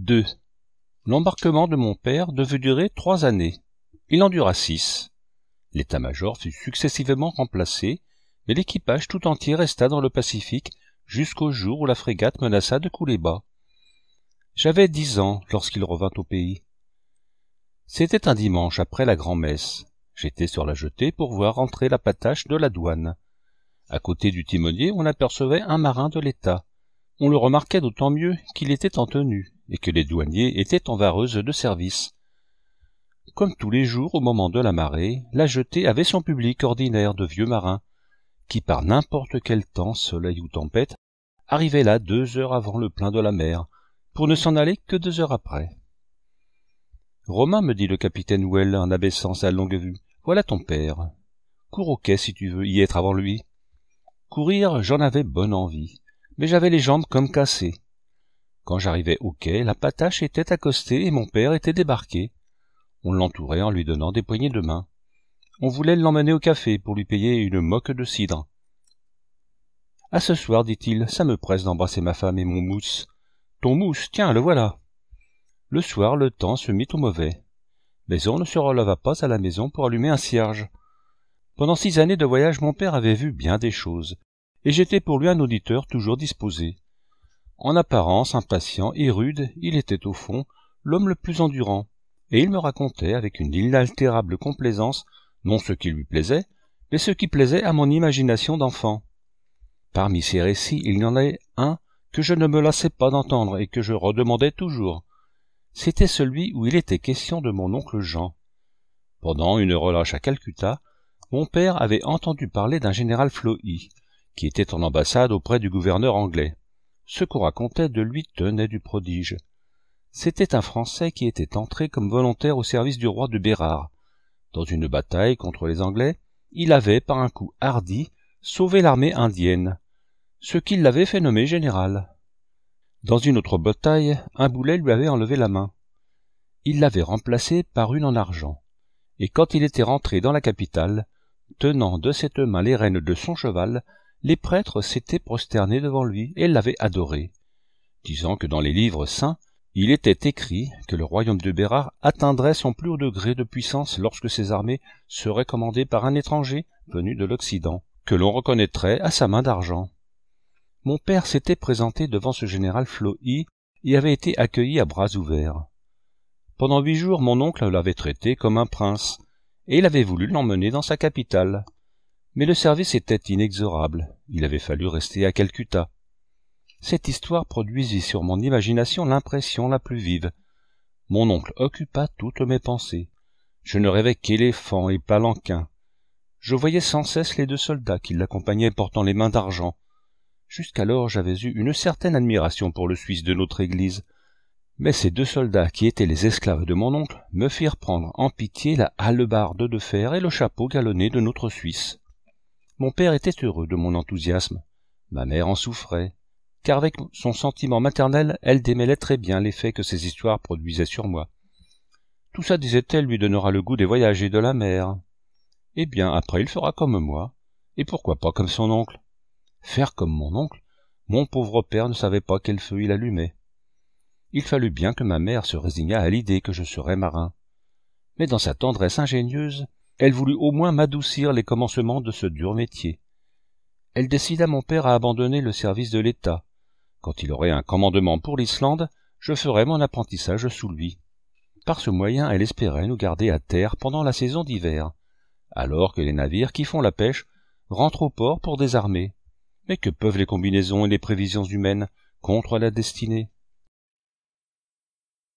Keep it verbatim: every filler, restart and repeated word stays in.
deux. L'embarquement de mon père devait durer trois années. Il en dura six. L'état-major fut successivement remplacé, mais l'équipage tout entier resta dans le Pacifique jusqu'au jour où la frégate menaça de couler bas. J'avais dix ans lorsqu'il revint au pays. C'était un dimanche après la grand-messe. J'étais sur la jetée pour voir entrer la patache de la douane. À côté du timonier, on apercevait un marin de l'État. On le remarquait d'autant mieux qu'il était en tenue, et que les douaniers étaient en vareuse de service. Comme tous les jours au moment de la marée, la jetée avait son public ordinaire de vieux marins, qui par n'importe quel temps, soleil ou tempête, arrivaient là deux heures avant le plein de la mer, pour ne s'en aller que deux heures après. « Romain, me dit le capitaine Well en abaissant sa longue vue, voilà ton père. Cours au quai si tu veux y être avant lui. » Courir, j'en avais bonne envie, mais j'avais les jambes comme cassées. Quand j'arrivai au quai, la patache était accostée et mon père était débarqué. On l'entourait en lui donnant des poignées de main. On voulait l'emmener au café pour lui payer une moque de cidre. « À ce soir, dit-il, ça me presse d'embrasser ma femme et mon mousse. Ton mousse, tiens, le voilà. » Le soir, le temps se mit au mauvais. Mais on ne se releva pas à la maison pour allumer un cierge. Pendant six années de voyage, mon père avait vu bien des choses, et j'étais pour lui un auditeur toujours disposé. En apparence impatient et rude, il était au fond l'homme le plus endurant, et il me racontait avec une inaltérable complaisance non ce qui lui plaisait, mais ce qui plaisait à mon imagination d'enfant. Parmi ces récits, il y en avait un que je ne me lassais pas d'entendre et que je redemandais toujours. C'était celui où il était question de mon oncle Jean. Pendant une relâche à Calcutta, mon père avait entendu parler d'un général Flohy, qui était en ambassade auprès du gouverneur anglais. Ce qu'on racontait de lui tenait du prodige. C'était un Français qui était entré comme volontaire au service du roi de Bérard. Dans une bataille contre les Anglais, il avait, par un coup hardi, sauvé l'armée indienne, ce qui l'avait fait nommer général. Dans une autre bataille, un boulet lui avait enlevé la main. Il l'avait remplacée par une en argent, et quand il était rentré dans la capitale, tenant de cette main les rênes de son cheval, les prêtres s'étaient prosternés devant lui et l'avaient adoré, disant que dans les livres saints, il était écrit que le royaume de Bérard atteindrait son plus haut degré de puissance lorsque ses armées seraient commandées par un étranger venu de l'Occident, que l'on reconnaîtrait à sa main d'argent. Mon père s'était présenté devant ce général Flohy et avait été accueilli à bras ouverts. Pendant huit jours, mon oncle l'avait traité comme un prince, et il avait voulu l'emmener dans sa capitale. Mais le service était inexorable, il avait fallu rester à Calcutta. Cette histoire produisit sur mon imagination l'impression la plus vive. Mon oncle occupa toutes mes pensées. Je ne rêvais qu'éléphants et palanquins. Je voyais sans cesse les deux soldats qui l'accompagnaient portant les mains d'argent. Jusqu'alors j'avais eu une certaine admiration pour le Suisse de notre église. Mais ces deux soldats qui étaient les esclaves de mon oncle me firent prendre en pitié la hallebarde de fer et le chapeau galonné de notre Suisse. Mon père était heureux de mon enthousiasme. Ma mère en souffrait, car avec son sentiment maternel, elle démêlait très bien l'effet que ces histoires produisaient sur moi. Tout ça, disait-elle, lui donnera le goût des voyages et de la mer. Eh bien, après, il fera comme moi. Et pourquoi pas comme son oncle? Faire comme mon oncle? Mon pauvre père ne savait pas quel feu il allumait. Il fallut bien que ma mère se résignât à l'idée que je serais marin. Mais dans sa tendresse ingénieuse, elle voulut au moins m'adoucir les commencements de ce dur métier. Elle décida mon père à abandonner le service de l'État. Quand il aurait un commandement pour l'Islande, je ferais mon apprentissage sous lui. Par ce moyen, elle espérait nous garder à terre pendant la saison d'hiver, alors que les navires qui font la pêche rentrent au port pour désarmer. Mais que peuvent les combinaisons et les prévisions humaines contre la destinée?